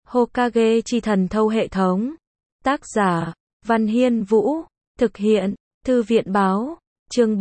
Hokage chi thần thâu hệ thống. Tác giả, Văn Hiên Vũ. Thực hiện, Thư viện báo. Chương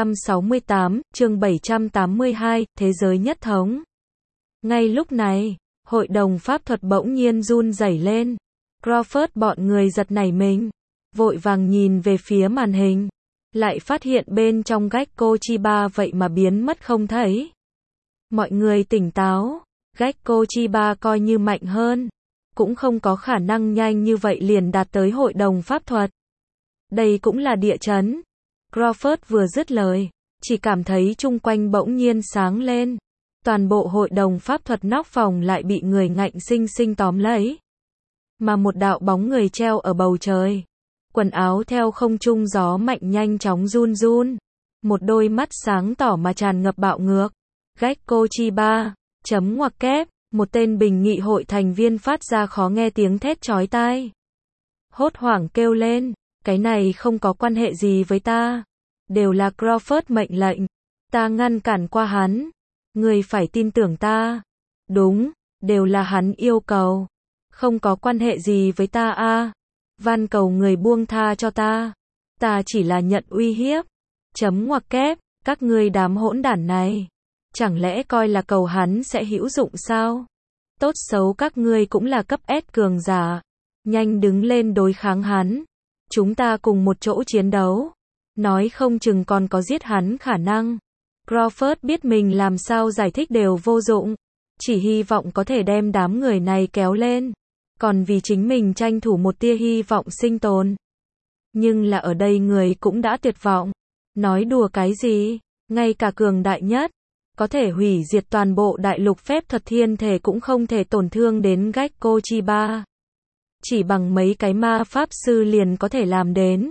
768, chương 782, Thế giới nhất thống. Ngay lúc này, hội đồng pháp thuật bỗng nhiên run rẩy lên. Crawford bọn người giật nảy mình, vội vàng nhìn về phía màn hình, lại phát hiện bên trong Gekko Chiba vậy mà biến mất không thấy. Mọi người tỉnh táo, Gekko Chiba coi như mạnh hơn, cũng không có khả năng nhanh như vậy liền đạt tới hội đồng pháp thuật. Đây cũng là địa chấn. Crawford vừa dứt lời, chỉ cảm thấy chung quanh bỗng nhiên sáng lên. Toàn bộ hội đồng pháp thuật nóc phòng lại bị người ngạnh sinh sinh tóm lấy. Mà một đạo bóng người treo ở bầu trời. Quần áo theo không trung gió mạnh nhanh chóng run run. Một đôi mắt sáng tỏ mà tràn ngập bạo ngược. Gekko Chiba, chấm ngoặc kép, một tên bình nghị hội thành viên phát ra khó nghe tiếng thét chói tai. Hốt hoảng kêu lên, cái này không có quan hệ gì với ta. Đều là Crawford mệnh lệnh. Ta ngăn cản qua hắn. Người phải tin tưởng ta. Đúng, đều là hắn yêu cầu. Không có quan hệ gì với ta a. Van cầu người buông tha cho ta. Ta chỉ là nhận uy hiếp. Chấm ngoặc kép, các ngươi đám hỗn đản này. Chẳng lẽ coi là cầu hắn sẽ hữu dụng sao? Tốt xấu các ngươi cũng là cấp S cường giả. Nhanh đứng lên đối kháng hắn. Chúng ta cùng một chỗ chiến đấu. Nói không chừng còn có giết hắn khả năng. Crawford biết mình làm sao giải thích đều vô dụng. Chỉ hy vọng có thể đem đám người này kéo lên. Còn vì chính mình tranh thủ một tia hy vọng sinh tồn. Nhưng là ở đây người cũng đã tuyệt vọng. Nói đùa cái gì? Ngay cả cường đại nhất, có thể hủy diệt toàn bộ đại lục phép thuật thiên thể cũng không thể tổn thương đến Gekko Chiba. Chỉ bằng mấy cái ma pháp sư liền có thể làm đến.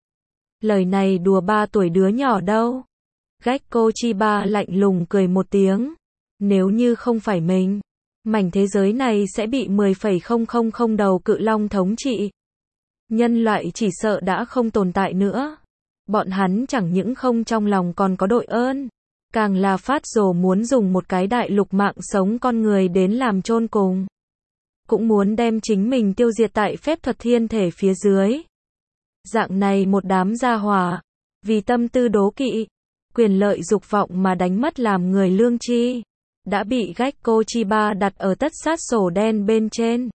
Lời này đùa 3 tuổi đứa nhỏ đâu. Gekko Chiba lạnh lùng cười một tiếng. Nếu như không phải mình, mảnh thế giới này sẽ bị 10,000 đầu cự long thống trị. Nhân loại chỉ sợ đã không tồn tại nữa. Bọn hắn chẳng những không trong lòng còn có đội ơn, càng là phát rồ muốn dùng một cái đại lục mạng sống con người đến làm chôn cùng. Cũng muốn đem chính mình tiêu diệt tại phép thuật thiên thể phía dưới. Dạng này một đám gia hỏa, vì tâm tư đố kỵ, quyền lợi dục vọng mà đánh mất làm người lương tri, đã bị Gekko Chiba đặt ở tất sát sổ đen bên trên.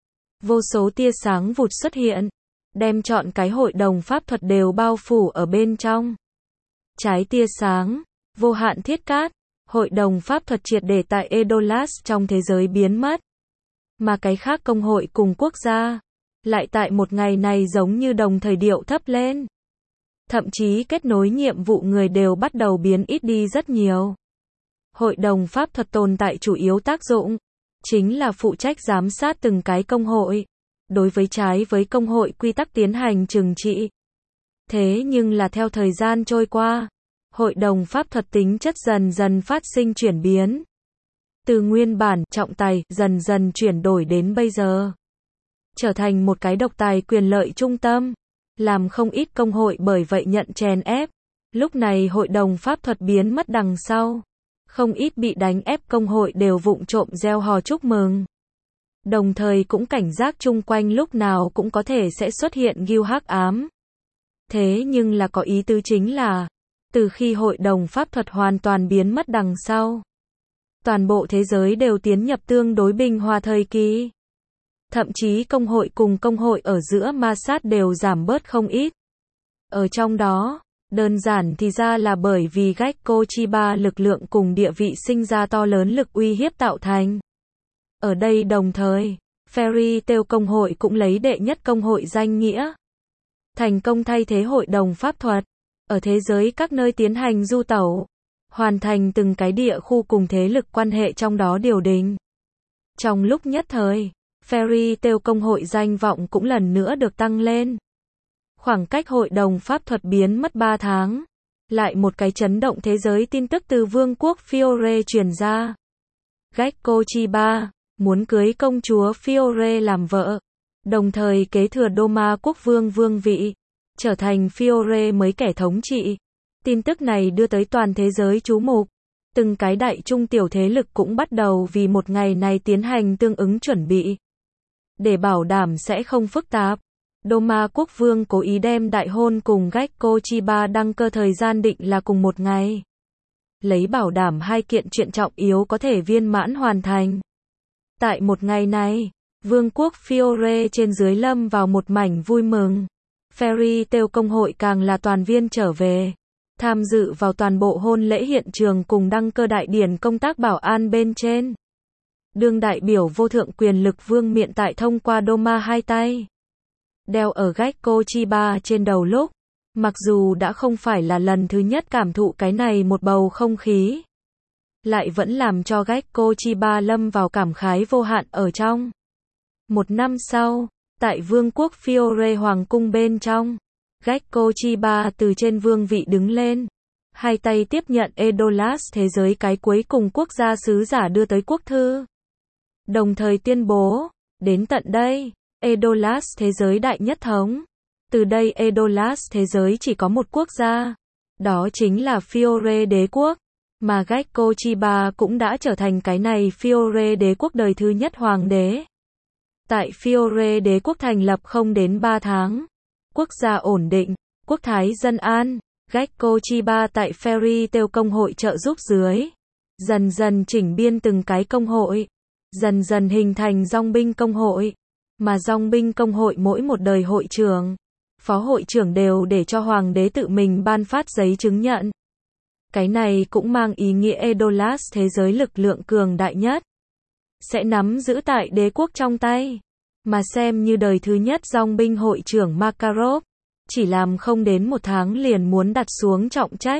Vô số tia sáng vụt xuất hiện, đem trọn cái hội đồng pháp thuật đều bao phủ ở bên trong. Trái tia sáng, vô hạn thiết cát, hội đồng pháp thuật triệt để tại Edolas trong thế giới biến mất. Mà cái khác công hội cùng quốc gia, lại tại một ngày này giống như đồng thời điệu thấp lên. Thậm chí kết nối nhiệm vụ người đều bắt đầu biến ít đi rất nhiều. Hội đồng pháp thuật tồn tại chủ yếu tác dụng, chính là phụ trách giám sát từng cái công hội. Đối với trái với công hội quy tắc tiến hành trừng trị. Thế nhưng là theo thời gian trôi qua, hội đồng pháp thuật tính chất dần dần phát sinh chuyển biến. Từ nguyên bản trọng tài dần dần chuyển đổi đến bây giờ. Trở thành một cái độc tài quyền lợi trung tâm. Làm không ít công hội bởi vậy nhận chèn ép. Lúc này hội đồng pháp thuật biến mất đằng sau. Không ít bị đánh ép công hội đều vụng trộm reo hò chúc mừng. Đồng thời cũng cảnh giác chung quanh lúc nào cũng có thể sẽ xuất hiện guild hắc ám. Thế nhưng là có ý tứ chính là, từ khi hội đồng pháp thuật hoàn toàn biến mất đằng sau, toàn bộ thế giới đều tiến nhập tương đối bình hòa thời kỳ. Thậm chí công hội cùng công hội ở giữa ma sát đều giảm bớt không ít. Ở trong đó, đơn giản thì ra là bởi vì Gekko Chiba lực lượng cùng địa vị sinh ra to lớn lực uy hiếp tạo thành. Ở đây đồng thời, Fairy Tail công hội cũng lấy đệ nhất công hội danh nghĩa. Thành công thay thế hội đồng pháp thuật. Ở thế giới các nơi tiến hành du tẩu. Hoàn thành từng cái địa khu cùng thế lực quan hệ trong đó điều đình. Trong lúc nhất thời, Fairy Tail công hội danh vọng cũng lần nữa được tăng lên. Khoảng cách hội đồng pháp thuật biến mất 3 tháng. Lại một cái chấn động thế giới tin tức từ vương quốc Fiore truyền ra. Gekko Chiba muốn cưới công chúa Fiore làm vợ, đồng thời kế thừa Doma quốc vương vương vị, trở thành Fiore mới kẻ thống trị. Tin tức này đưa tới toàn thế giới chú mục. Từng cái đại trung tiểu thế lực cũng bắt đầu vì một ngày này tiến hành tương ứng chuẩn bị. Để bảo đảm sẽ không phức tạp, Doma quốc vương cố ý đem đại hôn cùng Gekko Chiba đăng cơ thời gian định là cùng một ngày. Lấy bảo đảm hai kiện chuyện trọng yếu có thể viên mãn hoàn thành. Tại một ngày này, vương quốc Fiore trên dưới lâm vào một mảnh vui mừng. Fairy Tail công hội càng là toàn viên trở về, tham dự vào toàn bộ hôn lễ hiện trường cùng đăng cơ đại điển công tác bảo an bên trên. Đương đại biểu vô thượng quyền lực vương miện tại thông qua Doma hai tay đeo ở Gekko Chiba trên đầu lúc, mặc dù đã không phải là lần thứ nhất cảm thụ cái này một bầu không khí, lại vẫn làm cho Gekko Chiba lâm vào cảm khái vô hạn ở trong. Một năm sau, tại vương quốc Fiore hoàng cung bên trong, Gekko Chiba từ trên vương vị đứng lên, hai tay tiếp nhận Edolas thế giới cái cuối cùng quốc gia sứ giả đưa tới quốc thư. Đồng thời tuyên bố, đến tận đây, Edolas thế giới đại nhất thống. Từ đây Edolas thế giới chỉ có một quốc gia, đó chính là Fiore đế quốc, mà Gekko Chiba cũng đã trở thành cái này Fiore đế quốc đời thứ nhất hoàng đế. Tại Fiore đế quốc thành lập không đến 3 tháng, quốc gia ổn định, quốc thái dân an, Gekko Chiba tại Fairy Tail công hội trợ giúp dưới, dần dần chỉnh biên từng cái công hội, dần dần hình thành dòng binh công hội, mà dòng binh công hội mỗi một đời hội trưởng, phó hội trưởng đều để cho hoàng đế tự mình ban phát giấy chứng nhận. Cái này cũng mang ý nghĩa Edolas thế giới lực lượng cường đại nhất sẽ nắm giữ tại đế quốc trong tay, mà xem như đời thứ nhất dòng binh hội trưởng Makarov, chỉ làm không đến một tháng liền muốn đặt xuống trọng trách,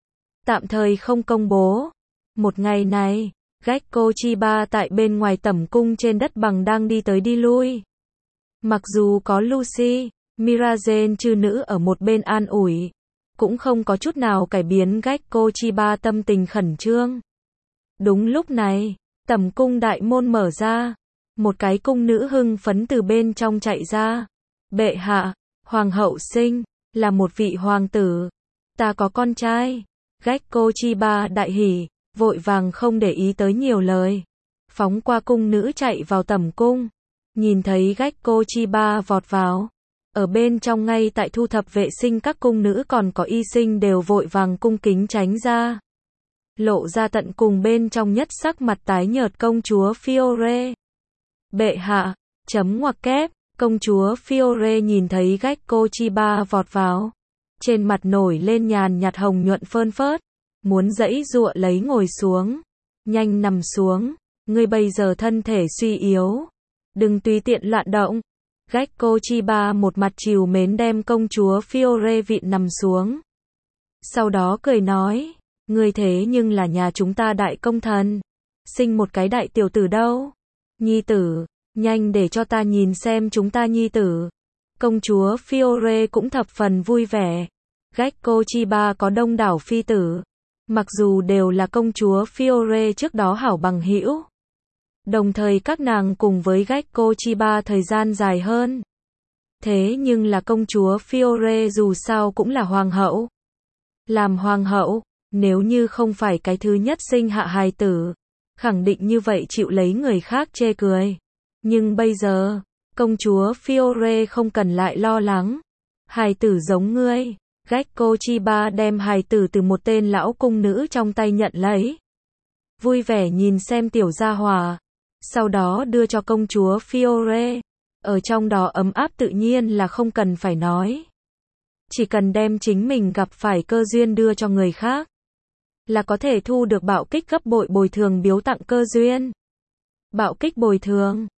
tạm thời không công bố. Một ngày này, Gekko Chiba tại bên ngoài tẩm cung trên đất bằng đang đi tới đi lui. Mặc dù có Lucy, Mirazen chư nữ ở một bên an ủi, cũng không có chút nào cải biến Gekko Chiba tâm tình khẩn trương. Đúng lúc này, tẩm cung đại môn mở ra, một cái cung nữ hưng phấn từ bên trong chạy ra. Bệ hạ, hoàng hậu sinh, là một vị hoàng tử. Ta có con trai. Gekko Chiba đại hỉ, vội vàng không để ý tới nhiều lời, phóng qua cung nữ chạy vào tẩm cung. Nhìn thấy Gekko Chiba vọt vào, ở bên trong ngay tại thu thập vệ sinh các cung nữ còn có y sinh đều vội vàng cung kính tránh ra. Lộ ra tận cùng bên trong nhất sắc mặt tái nhợt công chúa Fiore. Bệ hạ, chấm ngoặc kép, công chúa Fiore nhìn thấy Gekko Chiba vọt vào, trên mặt nổi lên nhàn nhạt hồng nhuận phơn phớt, muốn giãy giụa lấy ngồi xuống. Nhanh nằm xuống, ngươi bây giờ thân thể suy yếu, đừng tùy tiện loạn động. Gekko Chiba một mặt trìu mến đem công chúa Fiore vịn nằm xuống. Sau đó cười nói, ngươi thế nhưng là nhà chúng ta đại công thần, sinh một cái đại tiểu tử đâu. Nhi tử, nhanh để cho ta nhìn xem chúng ta nhi tử. Công chúa Fiore cũng thập phần vui vẻ. Gekko Chiba có đông đảo phi tử, mặc dù đều là công chúa Fiore trước đó hảo bằng hữu. Đồng thời các nàng cùng với Gekko Chiba thời gian dài hơn. Thế nhưng là công chúa Fiore dù sao cũng là hoàng hậu. Làm hoàng hậu, nếu như không phải cái thứ nhất sinh hạ hài tử, khẳng định như vậy chịu lấy người khác chê cười. Nhưng bây giờ, công chúa Fiore không cần lại lo lắng. Hài tử giống ngươi. Gekko Chiba đem hài tử từ một tên lão cung nữ trong tay nhận lấy. Vui vẻ nhìn xem tiểu gia hỏa. Sau đó đưa cho công chúa Fiore. Ở trong đó ấm áp tự nhiên là không cần phải nói. Chỉ cần đem chính mình gặp phải cơ duyên đưa cho người khác, là có thể thu được bạo kích gấp bội bồi thường biếu tặng cơ duyên. Bạo kích bồi thường.